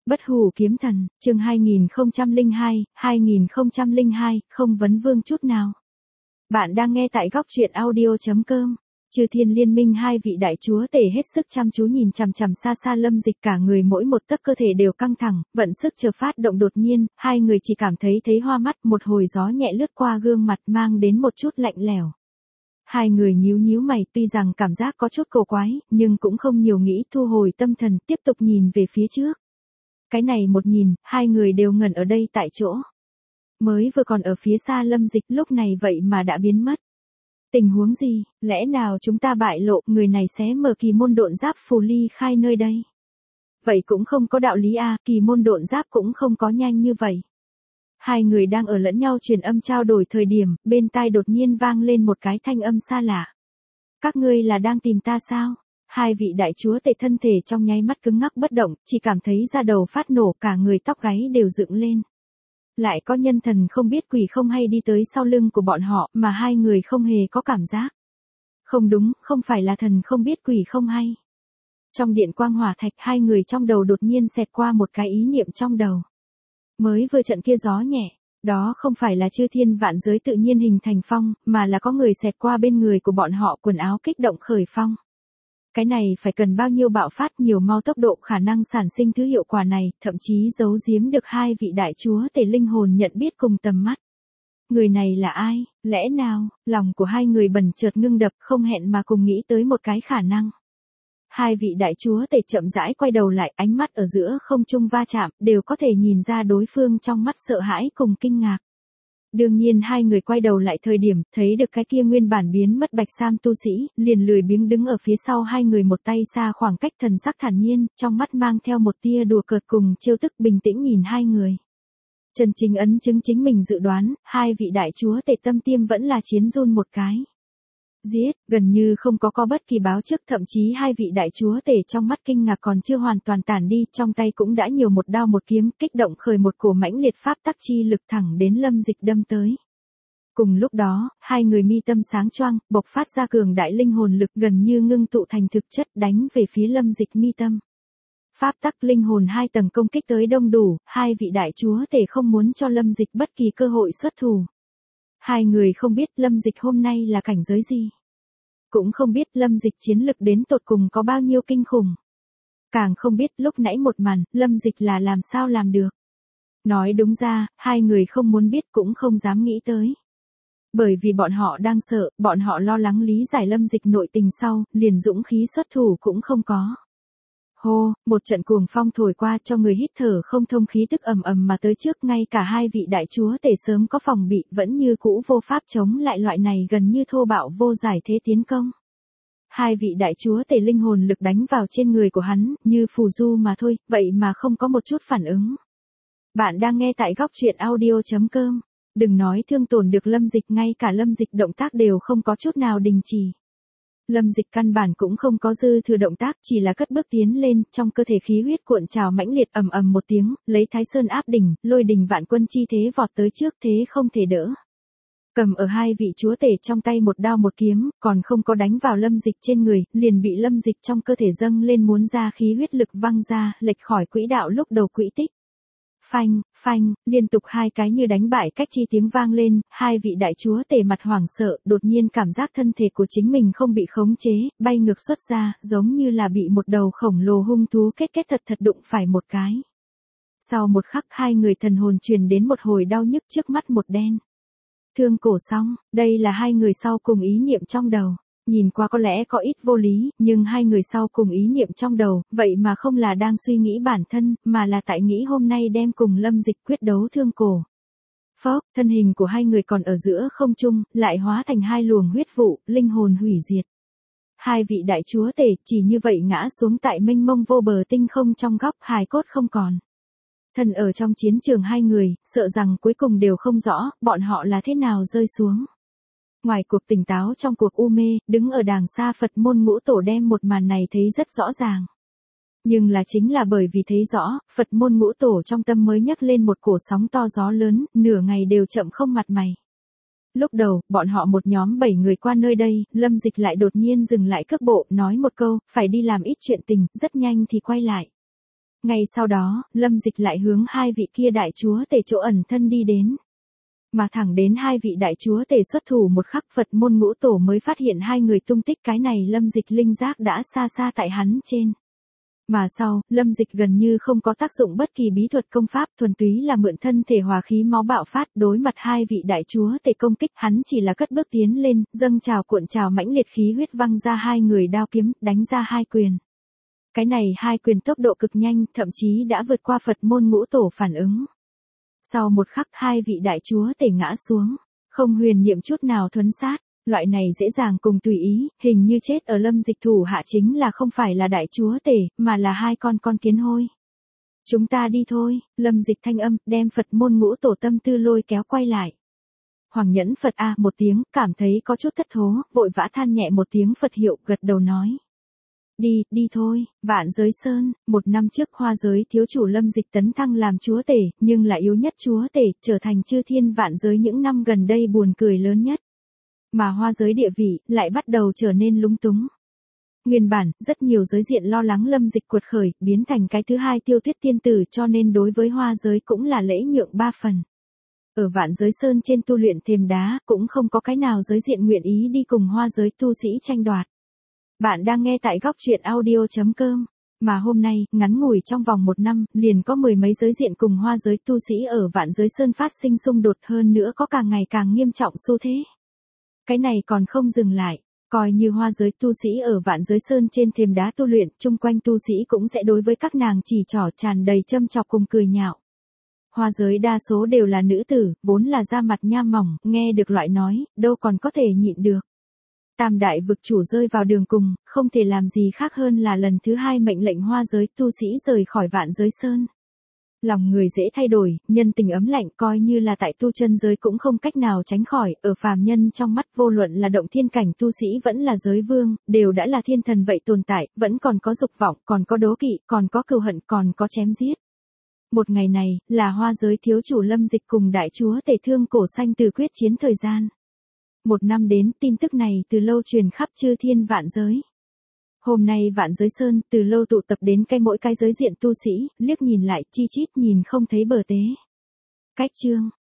Bất hủ kiếm thần, chương 2002, không vấn vương chút nào. Bạn đang nghe tại góc truyện audio.com. Chư thiên liên minh hai vị đại chúa tể hết sức chăm chú nhìn chằm chằm xa xa Lâm Dịch, cả người mỗi một tấc cơ thể đều căng thẳng, vận sức chờ phát động. Đột nhiên, hai người chỉ cảm thấy hoa mắt, một hồi gió nhẹ lướt qua gương mặt mang đến một chút lạnh lẽo. Hai người nhíu mày, tuy rằng cảm giác có chút cổ quái, nhưng cũng không nhiều nghĩ, thu hồi tâm thần, tiếp tục nhìn về phía trước. Cái này một nhìn, hai người đều ngẩn ở đây tại chỗ. Mới vừa còn ở phía xa Lâm Dịch, lúc này vậy mà đã biến mất. Tình huống gì, lẽ nào chúng ta bại lộ, người này xé mở kỳ môn độn giáp phù ly khai nơi đây? Vậy cũng không có đạo lý a, kỳ môn độn giáp cũng không có nhanh như vậy. Hai người đang ở lẫn nhau truyền âm trao đổi thời điểm, bên tai đột nhiên vang lên một cái thanh âm xa lạ. Các ngươi là đang tìm ta sao? Hai vị đại chúa tể thân thể trong nháy mắt cứng ngắc bất động, chỉ cảm thấy da đầu phát nổ, cả người tóc gáy đều dựng lên. Lại có nhân thần không biết quỷ không hay đi tới sau lưng của bọn họ, mà hai người không hề có cảm giác. Không đúng, không phải là thần không biết quỷ không hay. Trong điện quang hỏa thạch, hai người trong đầu đột nhiên xẹt qua một cái ý niệm trong đầu. Mới vừa trận kia gió nhẹ, đó không phải là chư thiên vạn giới tự nhiên hình thành phong, mà là có người xẹt qua bên người của bọn họ, quần áo kích động khởi phong. Cái này phải cần bao nhiêu bạo phát, nhiều mau tốc độ khả năng sản sinh thứ hiệu quả này, thậm chí giấu giếm được hai vị đại chúa tể linh hồn nhận biết cùng tầm mắt. Người này là ai, lẽ nào, lòng của hai người bần chợt ngưng đập, không hẹn mà cùng nghĩ tới một cái khả năng. Hai vị đại chúa tể chậm rãi quay đầu lại, ánh mắt ở giữa không trung va chạm, đều có thể nhìn ra đối phương trong mắt sợ hãi cùng kinh ngạc. Đương nhiên hai người quay đầu lại thời điểm, thấy được cái kia nguyên bản biến mất bạch sam tu sĩ, liền lười biếng đứng ở phía sau hai người, một tay xa khoảng cách, thần sắc thản nhiên, trong mắt mang theo một tia đùa cợt cùng trêu tức, bình tĩnh nhìn hai người. Chân chính ấn chứng chính mình dự đoán, hai vị đại chúa tể tâm tiêm vẫn là chiến run một cái. Giết, gần như không có bất kỳ báo trước, thậm chí hai vị đại chúa tể trong mắt kinh ngạc còn chưa hoàn toàn tản đi, trong tay cũng đã nhiều một đao một kiếm, kích động khởi một cổ mãnh liệt pháp tắc chi lực thẳng đến Lâm Dịch đâm tới. Cùng lúc đó, hai người mi tâm sáng choang, bộc phát ra cường đại linh hồn lực gần như ngưng tụ thành thực chất, đánh về phía Lâm Dịch mi tâm. Pháp tắc linh hồn hai tầng công kích tới đông đủ, hai vị đại chúa tể không muốn cho Lâm Dịch bất kỳ cơ hội xuất thủ. Hai người không biết Lâm Dịch hôm nay là cảnh giới gì. Cũng không biết Lâm Dịch chiến lực đến tột cùng có bao nhiêu kinh khủng. Càng không biết lúc nãy một màn, Lâm Dịch là làm sao làm được. Nói đúng ra, hai người không muốn biết cũng không dám nghĩ tới. Bởi vì bọn họ đang sợ, bọn họ lo lắng lý giải Lâm Dịch nội tình sau, liền dũng khí xuất thủ cũng không có. Hô, một trận cuồng phong thổi qua, cho người hít thở không thông, khí tức ầm ầm mà tới trước, ngay cả hai vị đại chúa tể sớm có phòng bị, vẫn như cũ vô pháp chống lại loại này gần như thô bạo vô giải thế tiến công. Hai vị đại chúa tể linh hồn lực đánh vào trên người của hắn, như phù du mà thôi, vậy mà không có một chút phản ứng. Bạn đang nghe tại góc truyện audio.com. Đừng nói thương tổn được Lâm Dịch, ngay cả Lâm Dịch động tác đều không có chút nào đình chỉ. Lâm Dịch căn bản cũng không có dư thừa động tác, chỉ là cất bước tiến lên, trong cơ thể khí huyết cuộn trào mãnh liệt, ầm ầm một tiếng, lấy Thái Sơn áp đỉnh, lôi đình vạn quân chi thế vọt tới trước, thế không thể đỡ. Cầm ở hai vị chúa tể trong tay một đao một kiếm, còn không có đánh vào Lâm Dịch trên người, liền bị Lâm Dịch trong cơ thể dâng lên muốn ra khí huyết lực văng ra, lệch khỏi quỹ đạo lúc đầu quỹ tích. Phanh, phanh, liên tục hai cái như đánh bại cách chi tiếng vang lên, hai vị đại chúa tể mặt hoảng sợ, đột nhiên cảm giác thân thể của chính mình không bị khống chế, bay ngược xuất ra, giống như là bị một đầu khổng lồ hung thú kết thật đụng phải một cái. Sau một khắc hai người thần hồn truyền đến một hồi đau nhức, trước mắt một đen. Thương cổ xong, đây là hai người sau cùng ý niệm trong đầu. Nhìn qua có lẽ có ít vô lý, nhưng hai người sau cùng ý niệm trong đầu, vậy mà không là đang suy nghĩ bản thân, mà là tại nghĩ hôm nay đem cùng Lâm Dịch quyết đấu thương cổ. Phốc, thân hình của hai người còn ở giữa không trung, lại hóa thành hai luồng huyết vụ, linh hồn hủy diệt. Hai vị đại chúa tể chỉ như vậy ngã xuống tại mênh mông vô bờ tinh không, trong góc hài cốt không còn. Thân ở trong chiến trường hai người, sợ rằng cuối cùng đều không rõ, bọn họ là thế nào rơi xuống. Ngoài cuộc tỉnh táo trong cuộc u mê, đứng ở đàng xa Phật môn ngũ tổ đem một màn này thấy rất rõ ràng. Nhưng là chính là bởi vì thấy rõ, Phật môn ngũ tổ trong tâm mới nhấc lên một cổ sóng to gió lớn, nửa ngày đều chậm không mặt mày. Lúc đầu, bọn họ một nhóm 7 người qua nơi đây, Lâm Dịch lại đột nhiên dừng lại cước bộ, nói một câu, phải đi làm ít chuyện tình, rất nhanh thì quay lại. Ngay sau đó, Lâm Dịch lại hướng hai vị kia đại chúa tể chỗ ẩn thân đi đến. Mà thẳng đến hai vị đại chúa tể xuất thủ một khắc, Phật môn ngũ tổ mới phát hiện hai người tung tích, cái này Lâm Dịch linh giác đã xa xa tại hắn trên. Mà sau, Lâm Dịch gần như không có tác dụng bất kỳ bí thuật công pháp, thuần túy là mượn thân thể hòa khí máu bạo phát, đối mặt hai vị đại chúa tể công kích, hắn chỉ là cất bước tiến lên, dâng trào cuộn trào mãnh liệt khí huyết văng ra hai người đao kiếm, đánh ra hai quyền. Cái này hai quyền tốc độ cực nhanh, thậm chí đã vượt qua Phật môn ngũ tổ phản ứng. Sau một khắc, hai vị đại chúa tể ngã xuống, không huyền niệm chút nào thuấn sát. Loại này dễ dàng cùng tùy ý, hình như chết ở Lâm Dịch thủ hạ chính là không phải là đại chúa tể, mà là hai con kiến hôi. Chúng ta đi thôi, Lâm Dịch thanh âm, đem Phật môn ngũ tổ tâm tư lôi kéo quay lại. Hoàng Nhẫn Phật a một tiếng, cảm thấy có chút thất thố, vội vã than nhẹ một tiếng Phật hiệu, gật đầu nói. Đi thôi, Vạn Giới Sơn, 1 năm trước Hoa Giới thiếu chủ Lâm Dịch tấn thăng làm chúa tể, nhưng là yếu nhất chúa tể, trở thành chư thiên vạn giới những năm gần đây buồn cười lớn nhất. Mà Hoa Giới địa vị, lại bắt đầu trở nên lúng túng. Nguyên bản, rất nhiều giới diện lo lắng Lâm Dịch cuột khởi, biến thành cái thứ hai Tiêu Tuyết tiên tử, cho nên đối với Hoa Giới cũng là lễ nhượng 3 phần. Ở Vạn Giới Sơn trên tu luyện thềm đá, cũng không có cái nào giới diện nguyện ý đi cùng Hoa Giới tu sĩ tranh đoạt. Bạn đang nghe tại góc truyện audio.com. Mà hôm nay, ngắn ngủi trong vòng 1 năm, liền có 10 mấy giới diện cùng Hoa Giới tu sĩ ở Vạn Giới Sơn phát sinh xung đột, hơn nữa có càng ngày càng nghiêm trọng xu thế. Cái này còn không dừng lại, coi như Hoa Giới tu sĩ ở Vạn Giới Sơn trên thềm đá tu luyện, chung quanh tu sĩ cũng sẽ đối với các nàng chỉ trỏ tràn đầy châm chọc cùng cười nhạo. Hoa Giới đa số đều là nữ tử, vốn là da mặt nham mỏng, nghe được loại nói, đâu còn có thể nhịn được. Tam đại vực chủ rơi vào đường cùng, không thể làm gì khác hơn là lần thứ 2 mệnh lệnh Hoa Giới tu sĩ rời khỏi Vạn Giới Sơn. Lòng người dễ thay đổi, nhân tình ấm lạnh, coi như là tại tu chân giới cũng không cách nào tránh khỏi, ở phàm nhân trong mắt vô luận là động thiên cảnh tu sĩ vẫn là giới vương, đều đã là thiên thần vậy tồn tại, vẫn còn có dục vọng, còn có đố kỵ, còn có cừu hận, còn có chém giết. Một ngày này, là Hoa Giới thiếu chủ Lâm Dịch cùng đại chúa tể Thương Cổ Xanh từ quyết chiến thời gian. 1 năm đến, tin tức này từ lâu truyền khắp chư thiên vạn giới. Hôm nay Vạn Giới Sơn, từ lâu tụ tập đến mỗi cái giới diện tu sĩ, liếc nhìn lại, chi chít nhìn không thấy bờ tế. Cách chương,